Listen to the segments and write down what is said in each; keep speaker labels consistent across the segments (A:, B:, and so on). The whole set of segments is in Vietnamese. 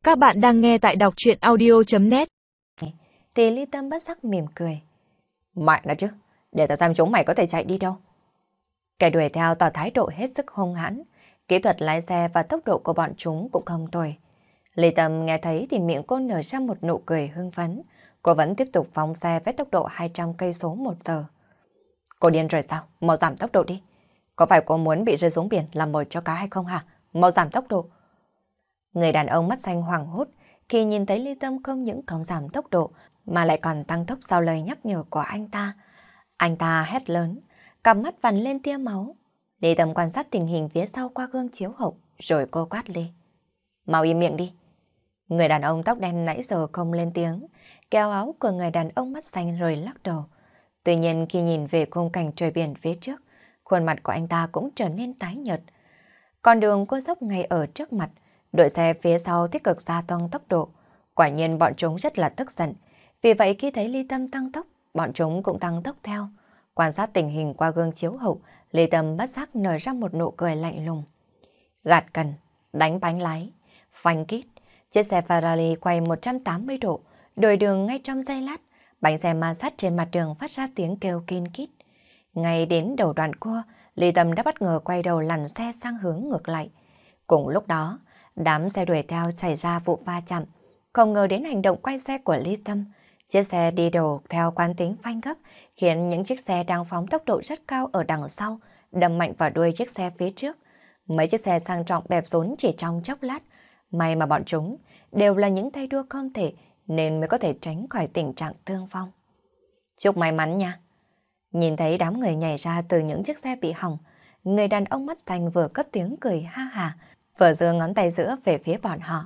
A: Các bạn đang nghe tại đọc truyện audio.net.
B: Thì Ly Tâm bất giác mỉm cười. Mẹ nó chứ, để tao xem chúng mày có thể chạy đi đâu. Kẻ đuổi theo tỏ thái độ hết sức hung hãn, kỹ thuật lái xe và tốc độ của bọn chúng cũng không tồi. Ly Tâm nghe thấy thì miệng cô nở ra một nụ cười hưng phấn. Cô vẫn tiếp tục phóng xe với tốc độ 200 cây số một giờ. Cô điên rồi sao? Mau giảm tốc độ đi. Có phải cô muốn bị rơi xuống biển làm mồi cho cá hay không hả? Mau giảm tốc độ. Người đàn ông mắt xanh hoảng hốt khi nhìn thấy Ly Tâm không những không giảm tốc độ mà lại còn tăng tốc sau lời nhắc nhở của anh ta. Anh ta hét lớn, cặp mắt vằn lên tia máu. Ly Tâm quan sát tình hình phía sau qua gương chiếu hậu, rồi cô quát lên. Mau im miệng đi. Người đàn ông tóc đen nãy giờ không lên tiếng, kéo áo của người đàn ông mắt xanh rồi lắc đầu. Tuy nhiên khi nhìn về khung cảnh trời biển phía trước, khuôn mặt của anh ta cũng trở nên tái nhợt. Con đường cô dốc ngay ở trước mặt, đội xe phía sau tích cực gia tăng tốc độ. Quả nhiên bọn chúng rất là tức giận. Vì vậy khi thấy Ly Tâm tăng tốc, bọn chúng cũng tăng tốc theo. Quan sát tình hình qua gương chiếu hậu, Ly Tâm bất giác nở ra một nụ cười lạnh lùng. Gạt cần, đánh bánh lái, phanh kít. Chiếc xe Ferrari quay 180 độ, đổi đường ngay trong giây lát. Bánh xe ma sát trên mặt đường phát ra tiếng kêu kin kít. Ngay đến đầu đoạn cua, Ly Tâm đã bất ngờ quay đầu lăn xe sang hướng ngược lại. Cùng lúc đó, đám xe đuổi theo xảy ra vụ va chạm. Không ngờ đến hành động quay xe của Ly Tâm. Chiếc xe đi đầu theo quán tính phanh gấp, khiến những chiếc xe đang phóng tốc độ rất cao ở đằng sau đâm mạnh vào đuôi chiếc xe phía trước. Mấy chiếc xe sang trọng bẹp rốn chỉ trong chốc lát. May mà bọn chúng đều là những tay đua không thể nên mới có thể tránh khỏi tình trạng thương vong. Chúc may mắn nha. Nhìn thấy đám người nhảy ra từ những chiếc xe bị hỏng, người đàn ông mắt xanh vừa cất tiếng cười ha hả, vừa giơ ngón tay giữa về phía bọn họ.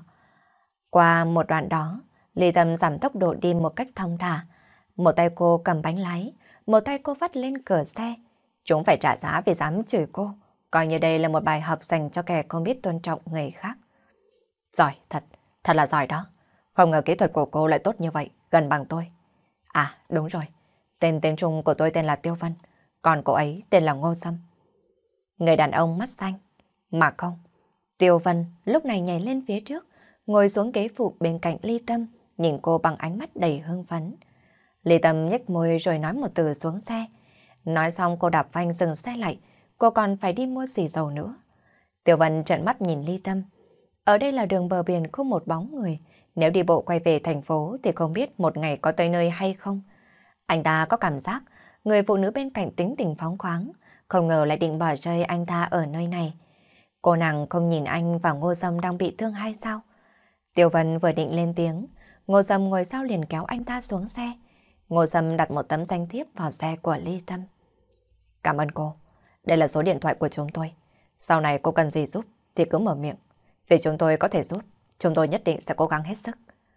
B: Qua một đoạn đó, Ly Tâm giảm tốc độ đi một cách thong thả. Một tay cô cầm bánh lái, một tay cô vắt lên cửa xe. Chúng phải trả giá vì dám chửi cô, coi như đây là một bài học dành cho kẻ không biết tôn trọng người khác. Giỏi, thật là giỏi đó. Không ngờ kỹ thuật của cô lại tốt như vậy, gần bằng tôi. À, đúng rồi. Tên Trung của tôi tên là Tiêu Vân, còn cô ấy tên là Ngô Sâm. Người đàn ông mắt xanh. Mà không. Tiêu Vân lúc này nhảy lên phía trước, ngồi xuống ghế phụ bên cạnh Ly Tâm, nhìn cô bằng ánh mắt đầy hưng phấn. Ly Tâm nhếch môi rồi nói một từ xuống xe. Nói xong cô đạp phanh dừng xe lại, cô còn phải đi mua xì dầu nữa. Tiêu Vân trợn mắt nhìn Ly Tâm. Ở đây là đường bờ biển không một bóng người, nếu đi bộ quay về thành phố thì không biết một ngày có tới nơi hay không. Anh ta có cảm giác người phụ nữ bên cạnh tính tình phóng khoáng, không ngờ lại định bỏ rơi anh ta ở nơi này. Cô nàng không nhìn anh và Ngô Sâm đang bị thương hay sao? Tiêu Vân vừa định lên tiếng, Ngô Sâm ngồi sau liền kéo anh ta xuống xe. Ngô Sâm đặt một tấm danh thiếp vào xe của Ly Tâm. Cảm ơn cô, đây là số điện thoại của chúng tôi. Sau này cô cần gì giúp thì cứ mở miệng. Vì chúng tôi có thể giúp, chúng tôi nhất định sẽ cố gắng hết sức.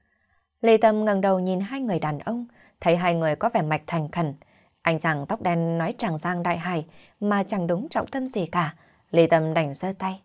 B: Ly Tâm ngẩng đầu nhìn hai người đàn ông, thấy hai người có vẻ mạch thành khẩn. Anh chàng tóc đen nói tràng giang đại hải mà chẳng đúng trọng tâm gì cả. Ly Tâm đành giơ tay.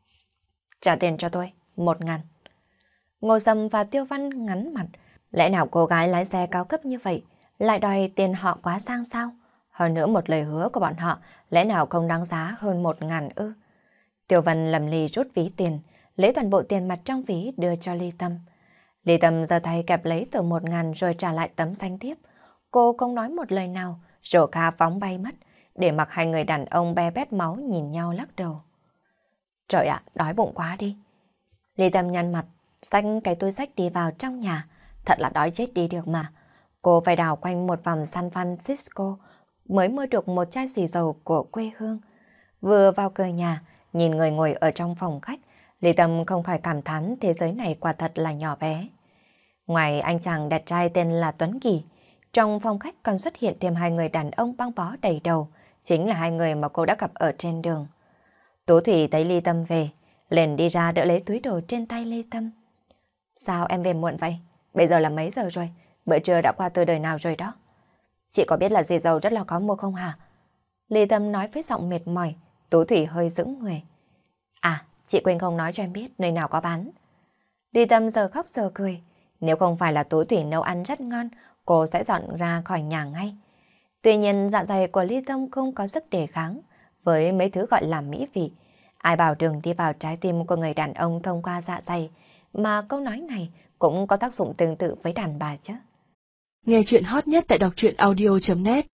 B: Trả tiền cho tôi, 1.000. Ngô Sâm và Tiêu Văn ngắn mặt. Lẽ nào cô gái lái xe cao cấp như vậy lại đòi tiền họ quá sang sao? Hơn nữa một lời hứa của bọn họ lẽ nào không đáng giá hơn 1.000 ư? Tiêu Văn lầm lì rút ví tiền, lấy toàn bộ tiền mặt trong ví đưa cho Ly Tâm. Ly Tâm giơ tay kẹp lấy tờ 1.000 rồi trả lại tấm danh thiếp. Cô không nói một lời nào, rổ kha phóng bay mất, để mặc hai người đàn ông be bét máu nhìn nhau lắc đầu. Trời ạ, đói bụng quá đi. Ly Tâm nhăn mặt, xách cái túi xách đi vào trong nhà. Thật là đói chết đi được mà. Cô phải đảo quanh một vòng San Francisco mới mua được một chai xì dầu của quê hương. Vừa vào cửa nhà, nhìn người ngồi ở trong phòng khách, Ly Tâm không khỏi cảm thán thế giới này quả thật là nhỏ bé. Ngoài anh chàng đẹp trai tên là Tuấn Kỳ, trong phòng khách còn xuất hiện thêm hai người đàn ông băng bó đầy đầu, chính là hai người mà cô đã gặp ở trên đường. Tú Thủy thấy Ly Tâm về, liền đi ra đỡ lấy túi đồ trên tay Ly Tâm. Sao em về muộn vậy? Bây giờ là mấy giờ rồi? Bữa trưa đã qua từ đời nào rồi đó? Chị có biết là xì dầu rất là khó mua không hả? Ly Tâm nói với giọng mệt mỏi. Tú Thủy hơi sững người. À, chị quên không nói cho em biết nơi nào có bán. Ly Tâm giờ khóc giờ cười. Nếu không phải là Tú Thủy nấu ăn rất ngon, cô sẽ dọn ra khỏi nhà ngay. Tuy nhiên dạ dày của Ly Tâm không có sức đề kháng với mấy thứ gọi là mỹ vị. Ai bảo đường đi vào trái tim của người đàn ông thông qua dạ dày, mà câu nói này cũng có tác dụng tương tự với đàn bà chứ.
A: Nghe chuyện hot nhất tại đọc truyện audio.net